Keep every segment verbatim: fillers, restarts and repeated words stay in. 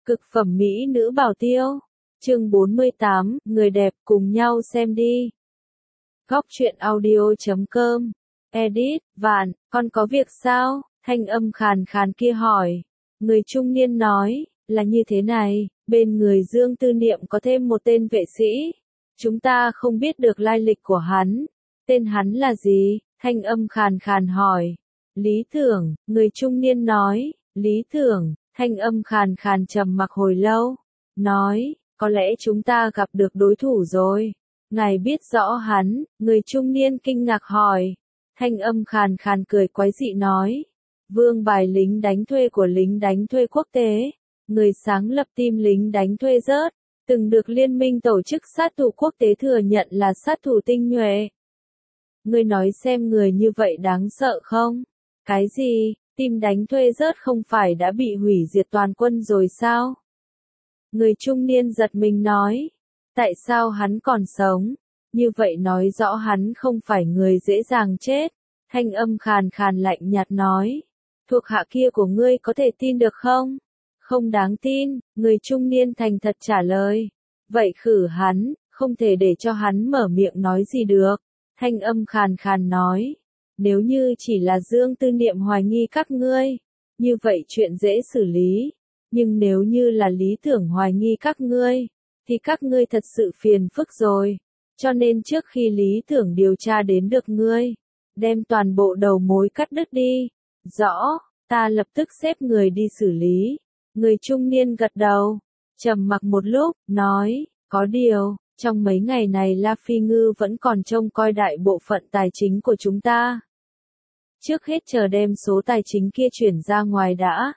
Cực phẩm mỹ nữ bảo tiêu. Chương bốn mươi tám, người đẹp cùng nhau xem đi. Góc truyện audio chấm com. Edit, Vạn, con có việc sao? Thanh âm khàn khàn kia hỏi. Người trung niên nói, là như thế này, bên người Dương Tư Niệm có thêm một tên vệ sĩ. Chúng ta không biết được lai lịch của hắn. Tên hắn là gì? Thanh âm khàn khàn hỏi. Lý Tưởng, người trung niên nói. Lý Tưởng, thanh âm khàn khàn trầm mặc hồi lâu. Nói, có lẽ chúng ta gặp được đối thủ rồi. Ngài biết rõ hắn, người trung niên kinh ngạc hỏi. Thanh âm khàn khàn cười quái dị nói. Vương bài lính đánh thuê của lính đánh thuê quốc tế. Người sáng lập team lính đánh thuê rớt. Từng được liên minh tổ chức sát thủ quốc tế thừa nhận là sát thủ tinh nhuệ. Ngươi nói xem người như vậy đáng sợ không? Cái gì? Team đánh thuê rớt không phải đã bị hủy diệt toàn quân rồi sao? Người trung niên giật mình nói. Tại sao hắn còn sống? Như vậy nói rõ hắn không phải người dễ dàng chết. Thanh âm khàn khàn lạnh nhạt nói. Thuộc hạ kia của ngươi có thể tin được không? Không đáng tin, người trung niên thành thật trả lời. Vậy khử hắn, không thể để cho hắn mở miệng nói gì được. Thanh âm khàn khàn nói. Nếu như chỉ là Dương Tư Niệm hoài nghi các ngươi, như vậy chuyện dễ xử lý. Nhưng nếu như là Lý Tưởng hoài nghi các ngươi, thì các ngươi thật sự phiền phức rồi. Cho nên trước khi Lý Tưởng điều tra đến được ngươi, đem toàn bộ đầu mối cắt đứt đi. Rõ, ta lập tức xếp người đi xử lý. Người trung niên gật đầu, trầm mặc một lúc, nói, có điều, trong mấy ngày này La Phi Ngư vẫn còn trông coi đại bộ phận tài chính của chúng ta. Trước hết chờ đem số tài chính kia chuyển ra ngoài đã.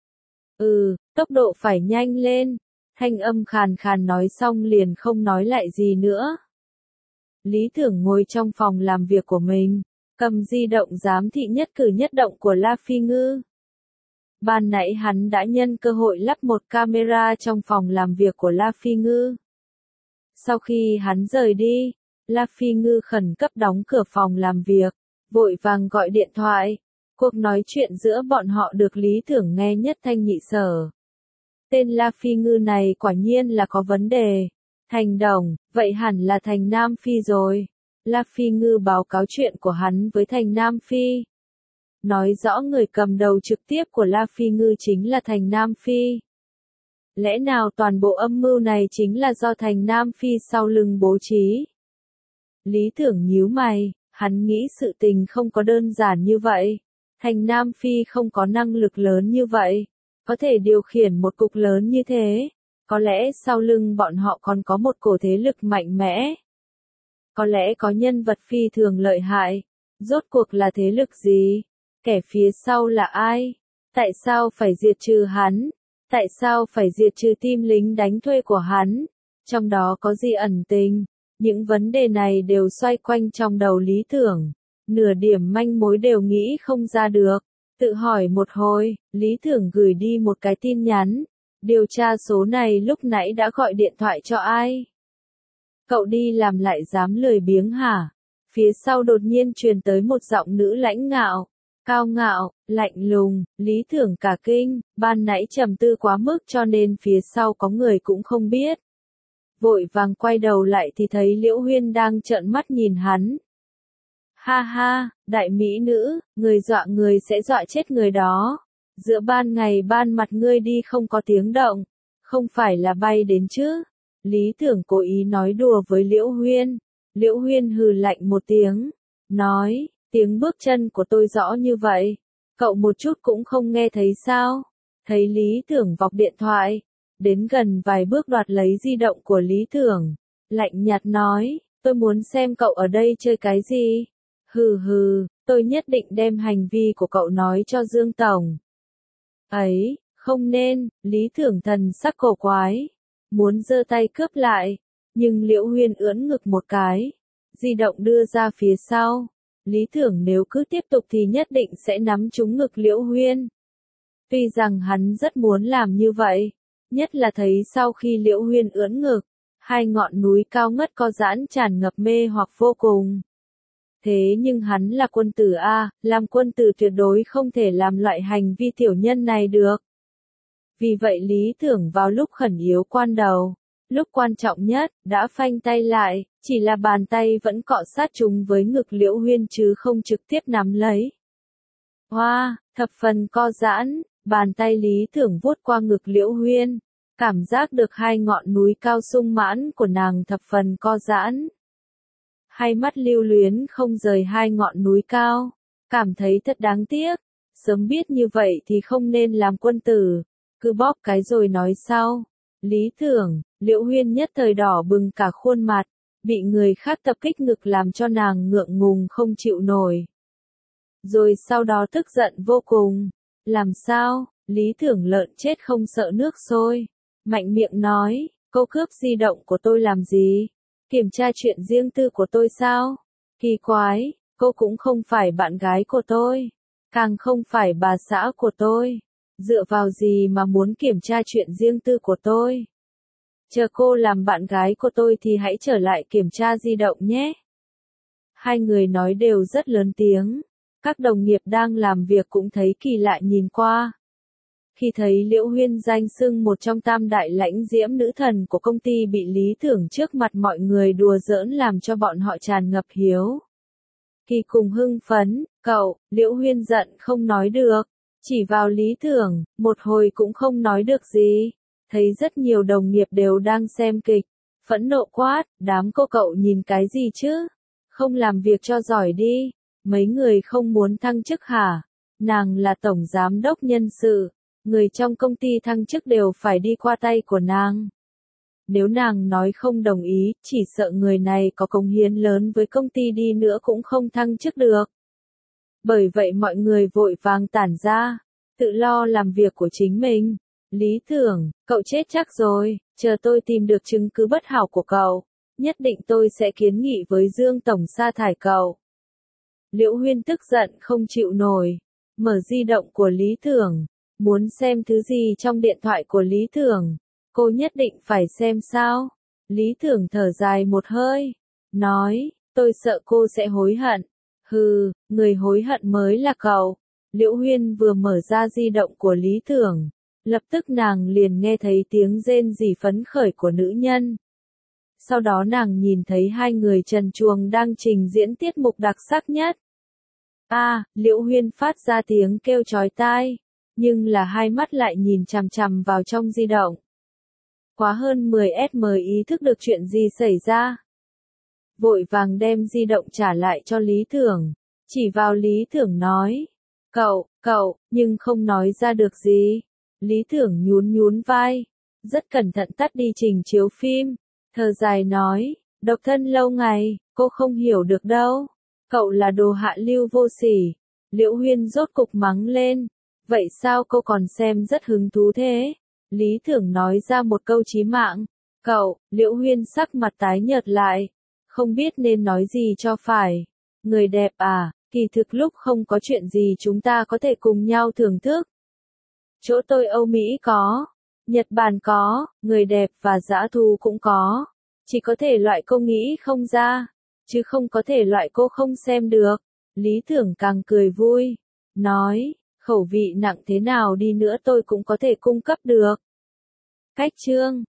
Ừ, tốc độ phải nhanh lên. Thanh âm khàn khàn nói xong liền không nói lại gì nữa. Lý Tưởng ngồi trong phòng làm việc của mình, cầm di động giám thị nhất cử nhất động của La Phi Ngư. Ban nãy hắn đã nhân cơ hội lắp một camera trong phòng làm việc của La Phi Ngư. Sau khi hắn rời đi, La Phi Ngư khẩn cấp đóng cửa phòng làm việc, vội vàng gọi điện thoại. Cuộc nói chuyện giữa bọn họ được Lý Tưởng nghe nhất thanh nhị sở. Tên La Phi Ngư này quả nhiên là có vấn đề. Thành Đồng, vậy hẳn là Thành Nam Phi rồi. La Phi Ngư báo cáo chuyện của hắn với Thành Nam Phi. Nói rõ người cầm đầu trực tiếp của La Phi Ngư chính là Thành Nam Phi. Lẽ nào toàn bộ âm mưu này chính là do Thành Nam Phi sau lưng bố trí? Lý Tưởng nhíu mày, hắn nghĩ sự tình không có đơn giản như vậy. Thành Nam Phi không có năng lực lớn như vậy, có thể điều khiển một cục lớn như thế. Có lẽ sau lưng bọn họ còn có một cổ thế lực mạnh mẽ. Có lẽ có nhân vật phi thường lợi hại. Rốt cuộc là thế lực gì? Kẻ phía sau là ai? Tại sao phải diệt trừ hắn? Tại sao phải diệt trừ team lính đánh thuê của hắn? Trong đó có gì ẩn tình? Những vấn đề này đều xoay quanh trong đầu Lý Tưởng. Nửa điểm manh mối đều nghĩ không ra được. Tự hỏi một hồi, Lý Tưởng gửi đi một cái tin nhắn. Điều tra số này lúc nãy đã gọi điện thoại cho ai? Cậu đi làm lại dám lười biếng hả? Phía sau đột nhiên truyền tới một giọng nữ lãnh ngạo, cao ngạo, lạnh lùng. Lý Tưởng cả kinh, ban nãy trầm tư quá mức cho nên phía sau có người cũng không biết. Vội vàng quay đầu lại thì thấy Liễu Huyên đang trợn mắt nhìn hắn. Ha ha, đại mỹ nữ, người dọa người sẽ dọa chết người đó. Giữa ban ngày ban mặt ngươi đi không có tiếng động, không phải là bay đến chứ? Lý Tưởng cố ý nói đùa với Liễu Huyên. Liễu Huyên hừ lạnh một tiếng, nói, tiếng bước chân của tôi rõ như vậy, cậu một chút cũng không nghe thấy sao? Thấy Lý Tưởng vọc điện thoại, đến gần vài bước đoạt lấy di động của Lý Tưởng, lạnh nhạt nói, tôi muốn xem cậu ở đây chơi cái gì? Hừ hừ, tôi nhất định đem hành vi của cậu nói cho Dương Tổng. Ấy, không nên, Lý Tưởng thần sắc cổ quái, muốn giơ tay cướp lại, nhưng Liễu Huyên ưỡn ngực một cái, di động đưa ra phía sau. Lý Tưởng nếu cứ tiếp tục thì nhất định sẽ nắm trúng ngực Liễu Huyên. Tuy rằng hắn rất muốn làm như vậy, nhất là thấy sau khi Liễu Huyên ưỡn ngực, hai ngọn núi cao ngất co giãn tràn ngập mê hoặc vô cùng. Thế nhưng hắn là quân tử A, làm quân tử tuyệt đối không thể làm loại hành vi tiểu nhân này được. Vì vậy Lý Tưởng vào lúc khẩn yếu quan đầu, lúc quan trọng nhất, đã phanh tay lại, chỉ là bàn tay vẫn cọ sát chúng với ngực Liễu Huyên chứ không trực tiếp nắm lấy. Hoa, wow, thập phần co giãn, bàn tay Lý Tưởng vuốt qua ngực Liễu Huyên, cảm giác được hai ngọn núi cao sung mãn của nàng thập phần co giãn. Hai mắt lưu luyến không rời hai ngọn núi cao, cảm thấy thật đáng tiếc, sớm biết như vậy thì không nên làm quân tử, cứ bóp cái rồi nói sau. Lý Tưởng, Liễu Huyên nhất thời đỏ bừng cả khuôn mặt, bị người khác tập kích ngực làm cho nàng ngượng ngùng không chịu nổi. Rồi sau đó tức giận vô cùng. Làm sao? Lý Tưởng lợn chết không sợ nước sôi. Mạnh miệng nói, cô cướp di động của tôi làm gì? Kiểm tra chuyện riêng tư của tôi sao? Kỳ quái, cô cũng không phải bạn gái của tôi, càng không phải bà xã của tôi. Dựa vào gì mà muốn kiểm tra chuyện riêng tư của tôi? Chờ cô làm bạn gái của tôi thì hãy trở lại kiểm tra di động nhé. Hai người nói đều rất lớn tiếng. Các đồng nghiệp đang làm việc cũng thấy kỳ lạ nhìn qua. Khi thấy Liễu Huyên danh xưng một trong tam đại lãnh diễm nữ thần của công ty bị Lý Tưởng trước mặt mọi người đùa giỡn làm cho bọn họ tràn ngập hiếu kỳ cùng hưng phấn. Cậu, Liễu Huyên giận không nói được, chỉ vào Lý Tưởng, một hồi cũng không nói được gì. Thấy rất nhiều đồng nghiệp đều đang xem kịch, phẫn nộ quát, đám cô cậu nhìn cái gì chứ? Không làm việc cho giỏi đi. Mấy người không muốn thăng chức hả? Nàng là tổng giám đốc nhân sự, người trong công ty thăng chức đều phải đi qua tay của nàng. Nếu nàng nói không đồng ý, chỉ sợ người này có cống hiến lớn với công ty đi nữa cũng không thăng chức được. Bởi vậy mọi người vội vàng tản ra, tự lo làm việc của chính mình. Lý Tưởng, cậu chết chắc rồi, chờ tôi tìm được chứng cứ bất hảo của cậu, nhất định tôi sẽ kiến nghị với Dương Tổng sa thải cậu. Liễu Huyên tức giận không chịu nổi, mở di động của Lý Tưởng, muốn xem thứ gì trong điện thoại của Lý Tưởng, cô nhất định phải xem sao. Lý Tưởng thở dài một hơi, nói, tôi sợ cô sẽ hối hận. Hừ, người hối hận mới là cậu. Liễu Huyên vừa mở ra di động của Lý Tưởng, lập tức nàng liền nghe thấy tiếng rên rỉ phấn khởi của nữ nhân. Sau đó nàng nhìn thấy hai người trần truồng đang trình diễn tiết mục đặc sắc nhất. A, à, Liễu Huyên phát ra tiếng kêu chói tai, nhưng là hai mắt lại nhìn chằm chằm vào trong di động. Quá hơn mười S mới ý thức được chuyện gì xảy ra. Vội vàng đem di động trả lại cho Lý Tưởng, chỉ vào Lý Tưởng nói, cậu, cậu, nhưng không nói ra được gì. Lý Tưởng nhún nhún vai, rất cẩn thận tắt đi trình chiếu phim, thở dài nói, độc thân lâu ngày, cô không hiểu được đâu, cậu là đồ hạ lưu vô sỉ. Liễu Huyên rốt cục mắng lên, vậy sao cô còn xem rất hứng thú thế? Lý Tưởng nói ra một câu chí mạng, cậu, Liễu Huyên sắc mặt tái nhợt lại, không biết nên nói gì cho phải. Người đẹp à, kỳ thực lúc không có chuyện gì chúng ta có thể cùng nhau thưởng thức. Chỗ tôi Âu Mỹ có, Nhật Bản có, người đẹp và dã thú cũng có. Chỉ có thể loại cô nghĩ không ra, chứ không có thể loại cô không xem được. Lý Tưởng càng cười vui, nói, khẩu vị nặng thế nào đi nữa tôi cũng có thể cung cấp được. Cách chương